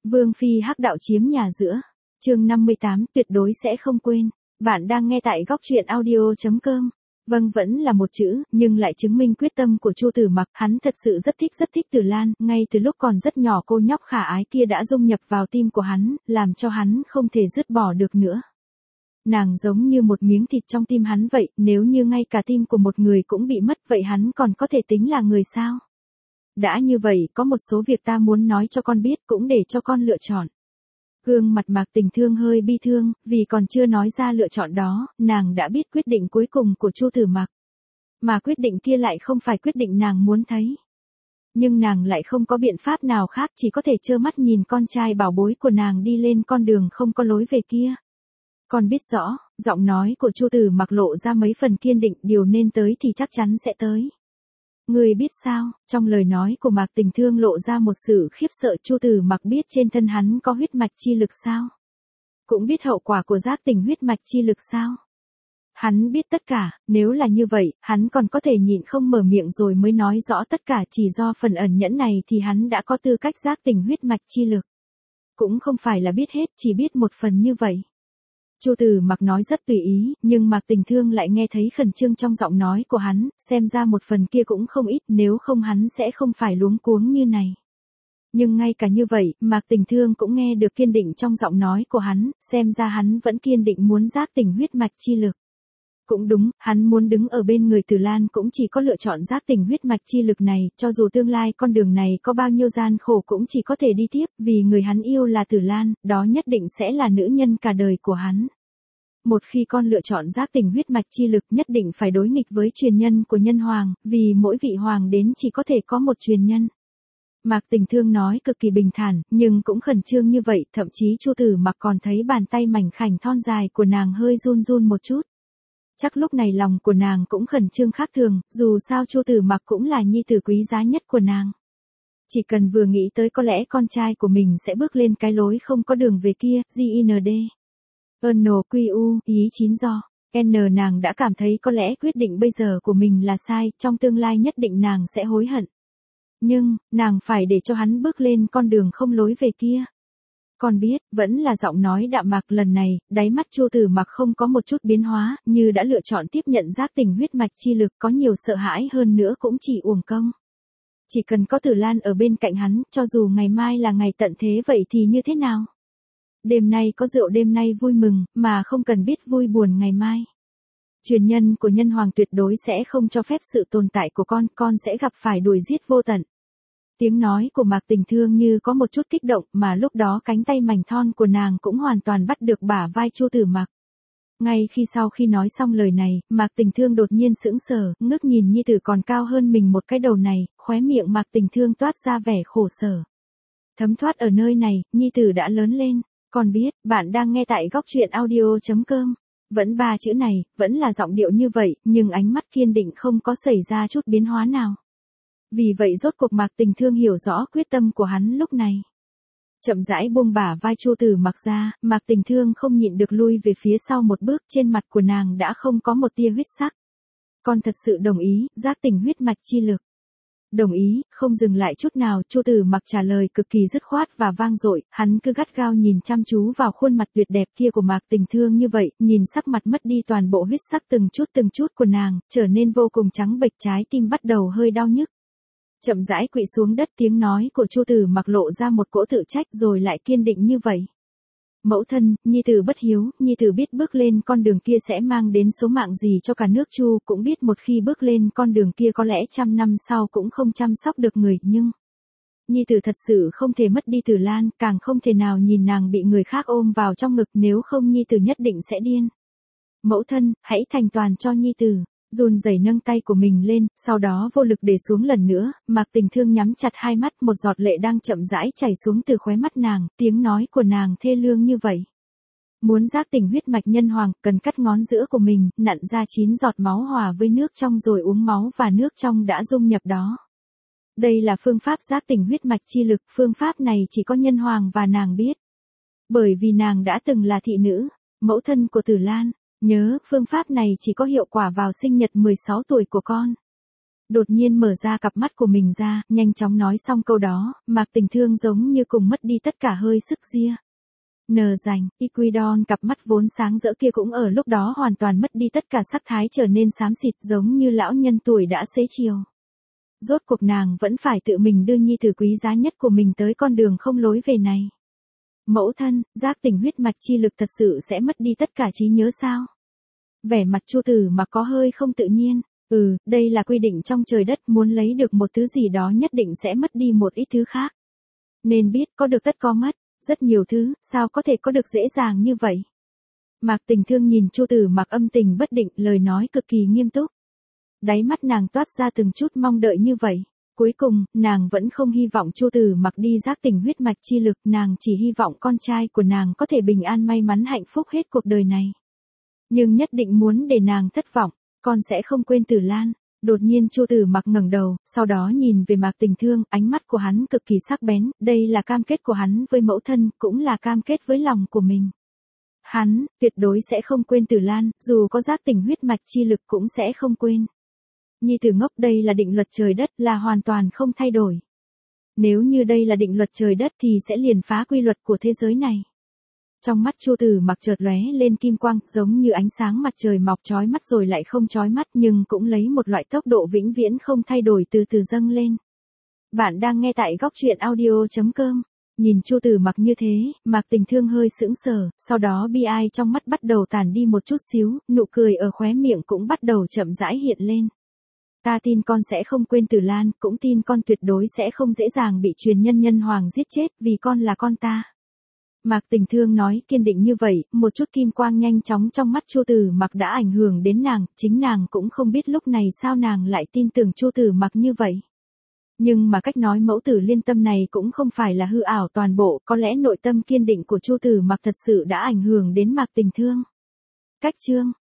Vương phi hắc đạo chiếm nhà giữa. Chương 58, tuyệt đối sẽ không quên. Bạn đang nghe tại góc truyện audio.com. Vâng, vẫn là một chữ, nhưng lại chứng minh quyết tâm của Chu Tử Mặc, hắn thật sự rất thích Tử Lan, ngay từ lúc còn rất nhỏ cô nhóc khả ái kia đã dung nhập vào tim của hắn, làm cho hắn không thể dứt bỏ được nữa. Nàng giống như một miếng thịt trong tim hắn vậy, nếu như ngay cả tim của một người cũng bị mất vậy hắn còn có thể tính là người sao? Đã như vậy, có một số việc ta muốn nói cho con biết cũng để cho con lựa chọn. Gương mặt Mạc Tình Thương hơi bi thương, vì còn chưa nói ra lựa chọn đó, nàng đã biết quyết định cuối cùng của Chu Tử Mặc. Mà quyết định kia lại không phải quyết định nàng muốn thấy. Nhưng nàng lại không có biện pháp nào khác, chỉ có thể trơ mắt nhìn con trai bảo bối của nàng đi lên con đường không có lối về kia. Con biết rõ, giọng nói của Chu Tử Mặc lộ ra mấy phần kiên định, điều nên tới thì chắc chắn sẽ tới. Người biết sao, trong lời nói của Mạc Tình Thương lộ ra một sự khiếp sợ. Chu Tử Mặc biết trên thân hắn có huyết mạch chi lực sao? Cũng biết hậu quả của giác tỉnh huyết mạch chi lực sao? Hắn biết tất cả, nếu là như vậy, hắn còn có thể nhịn không mở miệng rồi mới nói rõ tất cả, chỉ do phần ẩn nhẫn này thì hắn đã có tư cách giác tỉnh huyết mạch chi lực. Cũng không phải là biết hết, chỉ biết một phần như vậy. Chu Tử Mặc nói rất tùy ý, nhưng Mạc Tình Thương lại nghe thấy khẩn trương trong giọng nói của hắn, xem ra một phần kia cũng không ít, nếu không hắn sẽ không phải luống cuống như này. Nhưng ngay cả như vậy, Mạc Tình Thương cũng nghe được kiên định trong giọng nói của hắn, xem ra hắn vẫn kiên định muốn giác tỉnh huyết mạch chi lực. Cũng đúng, hắn muốn đứng ở bên người Tử Lan cũng chỉ có lựa chọn giác tỉnh huyết mạch chi lực này, cho dù tương lai con đường này có bao nhiêu gian khổ cũng chỉ có thể đi tiếp, vì người hắn yêu là Tử Lan, đó nhất định sẽ là nữ nhân cả đời của hắn. Một khi con lựa chọn giác tỉnh huyết mạch chi lực nhất định phải đối nghịch với truyền nhân của nhân hoàng, vì mỗi vị hoàng đến chỉ có thể có một truyền nhân. Mạc Tình Thương nói cực kỳ bình thản, nhưng cũng khẩn trương như vậy, thậm chí Chu Tử Mặc còn thấy bàn tay mảnh khảnh thon dài của nàng hơi run run một chút. Chắc lúc này lòng của nàng cũng khẩn trương khác thường, dù sao Chu Tử Mặc cũng là nhi tử quý giá nhất của nàng. Chỉ cần vừa nghĩ tới có lẽ con trai của mình sẽ bước lên cái lối không có đường về kia, GIND. NQU, ý chín do. Nàng đã cảm thấy có lẽ quyết định bây giờ của mình là sai, trong tương lai nhất định nàng sẽ hối hận. Nhưng, nàng phải để cho hắn bước lên con đường không lối về kia. Con biết, vẫn là giọng nói đạm mạc lần này, đáy mắt Chu Tử Mặc không có một chút biến hóa, như đã lựa chọn tiếp nhận giác tỉnh huyết mạch chi lực, có nhiều sợ hãi hơn nữa cũng chỉ uổng công. Chỉ cần có Tử Lan ở bên cạnh hắn, cho dù ngày mai là ngày tận thế vậy thì như thế nào? Đêm nay có rượu đêm nay vui mừng, mà không cần biết vui buồn ngày mai. Truyền nhân của nhân hoàng tuyệt đối sẽ không cho phép sự tồn tại của con sẽ gặp phải đuổi giết vô tận. Tiếng nói của Mạc Tình Thương như có một chút kích động, mà lúc đó cánh tay mảnh thon của nàng cũng hoàn toàn bắt được bả vai Chu Tử Mặc. Ngay sau khi nói xong lời này, Mạc Tình Thương đột nhiên sững sờ, ngước nhìn nhi tử còn cao hơn mình một cái đầu này, khóe miệng Mạc Tình Thương toát ra vẻ khổ sở. Thấm thoát ở nơi này, nhi tử đã lớn lên. Con biết, bạn đang nghe tại góc truyện audio.com. Vẫn ba chữ này, vẫn là giọng điệu như vậy, nhưng ánh mắt kiên định không có xảy ra chút biến hóa nào. Vì vậy rốt cuộc Mạc Tình Thương hiểu rõ quyết tâm của hắn lúc này. Chậm rãi buông bả vai Chu Tử Mặc ra, Mạc Tình Thương không nhịn được lui về phía sau một bước, trên mặt của nàng đã không có một tia huyết sắc. Con thật sự đồng ý, giác tỉnh huyết mạch chi lực. Đồng ý, không dừng lại chút nào, Chu Tử Mặc trả lời cực kỳ dứt khoát và vang dội, hắn cứ gắt gao nhìn chăm chú vào khuôn mặt tuyệt đẹp kia của Mạc Tình Thương như vậy, nhìn sắc mặt mất đi toàn bộ huyết sắc từng chút của nàng, trở nên vô cùng trắng bệch, trái tim bắt đầu hơi đau nhức. Chậm rãi quỵ xuống đất, tiếng nói của Chu Tử Mặc lộ ra một cỗ tự trách rồi lại kiên định như vậy. Mẫu thân, nhi tử bất hiếu, nhi tử biết bước lên con đường kia sẽ mang đến số mạng gì cho cả nước Chu, cũng biết một khi bước lên con đường kia có lẽ 100 năm sau cũng không chăm sóc được người, nhưng nhi tử thật sự không thể mất đi Tử Lan, càng không thể nào nhìn nàng bị người khác ôm vào trong ngực, nếu không nhi tử nhất định sẽ điên. Mẫu thân, hãy thành toàn cho nhi tử. Run rẩy nâng tay của mình lên, sau đó vô lực để xuống lần nữa, Mạc Tình Thương nhắm chặt hai mắt, một giọt lệ đang chậm rãi chảy xuống từ khóe mắt nàng, tiếng nói của nàng thê lương như vậy. Muốn giác tỉnh huyết mạch nhân hoàng, cần cắt ngón giữa của mình, nặn ra 9 giọt máu hòa với nước trong rồi uống máu và nước trong đã dung nhập đó. Đây là phương pháp giác tỉnh huyết mạch chi lực, phương pháp này chỉ có nhân hoàng và nàng biết. Bởi vì nàng đã từng là thị nữ, mẫu thân của Tử Lan. Nhớ, phương pháp này chỉ có hiệu quả vào sinh nhật 16 tuổi của con. Đột nhiên mở ra cặp mắt của mình ra, nhanh chóng nói xong câu đó, Mạc Tình Thương giống như cùng mất đi tất cả hơi sức ria. Nờ rành, Iquidon cặp mắt vốn sáng rỡ kia cũng ở lúc đó hoàn toàn mất đi tất cả sắc thái trở nên xám xịt giống như lão nhân tuổi đã xế chiều. Rốt cuộc nàng vẫn phải tự mình đưa nhi tử quý giá nhất của mình tới con đường không lối về này. Mẫu thân, giác tỉnh huyết mạch chi lực thật sự sẽ mất đi tất cả trí nhớ sao? Vẻ mặt Chu Tử Mặc có hơi không tự nhiên. Đây là quy định trong trời đất, muốn lấy được một thứ gì đó nhất định sẽ mất đi một ít thứ khác. Nên biết có được tất có mất, rất nhiều thứ, sao có thể có được dễ dàng như vậy? Mạc Tình Thương nhìn Chu Tử Mặc âm tình bất định, lời nói cực kỳ nghiêm túc. Đáy mắt nàng toát ra từng chút mong đợi như vậy. Cuối cùng, nàng vẫn không hy vọng Chu Tử Mặc đi giác tỉnh huyết mạch chi lực, nàng chỉ hy vọng con trai của nàng có thể bình an may mắn hạnh phúc hết cuộc đời này. Nhưng nhất định muốn để nàng thất vọng, con sẽ không quên Tử Lan. Đột nhiên Chu Tử Mặc ngẩng đầu, sau đó nhìn về Mạc Tình Thương, ánh mắt của hắn cực kỳ sắc bén, đây là cam kết của hắn với mẫu thân, cũng là cam kết với lòng của mình. Hắn, tuyệt đối sẽ không quên Tử Lan, dù có giác tỉnh huyết mạch chi lực cũng sẽ không quên. Nhi tử ngốc, đây là định luật trời đất, là hoàn toàn không thay đổi. Nếu như đây là định luật trời đất thì sẽ liền phá quy luật của thế giới này. Trong mắt Chu Tử Mặc chợt lóe lên kim quang, giống như ánh sáng mặt trời mọc chói mắt rồi lại không chói mắt, nhưng cũng lấy một loại tốc độ vĩnh viễn không thay đổi từ từ dâng lên. Bạn đang nghe tại góc truyện audio.com. Nhìn Chu Tử Mặc như thế, Mạc Tình Thương hơi sững sờ, sau đó bi ai trong mắt bắt đầu tàn đi một chút xíu, nụ cười ở khóe miệng cũng bắt đầu chậm rãi hiện lên. Ta tin con sẽ không quên Tử Lan, cũng tin con tuyệt đối sẽ không dễ dàng bị truyền nhân nhân hoàng giết chết, vì con là con ta. Mạc Tình Thương nói kiên định như vậy, một chút kim quang nhanh chóng trong mắt Chu Tử Mặc đã ảnh hưởng đến nàng, chính nàng cũng không biết lúc này sao nàng lại tin tưởng Chu Tử Mặc như vậy. Nhưng mà cách nói mẫu tử liên tâm này cũng không phải là hư ảo toàn bộ, có lẽ nội tâm kiên định của Chu Tử Mặc thật sự đã ảnh hưởng đến Mạc Tình Thương. Cách chương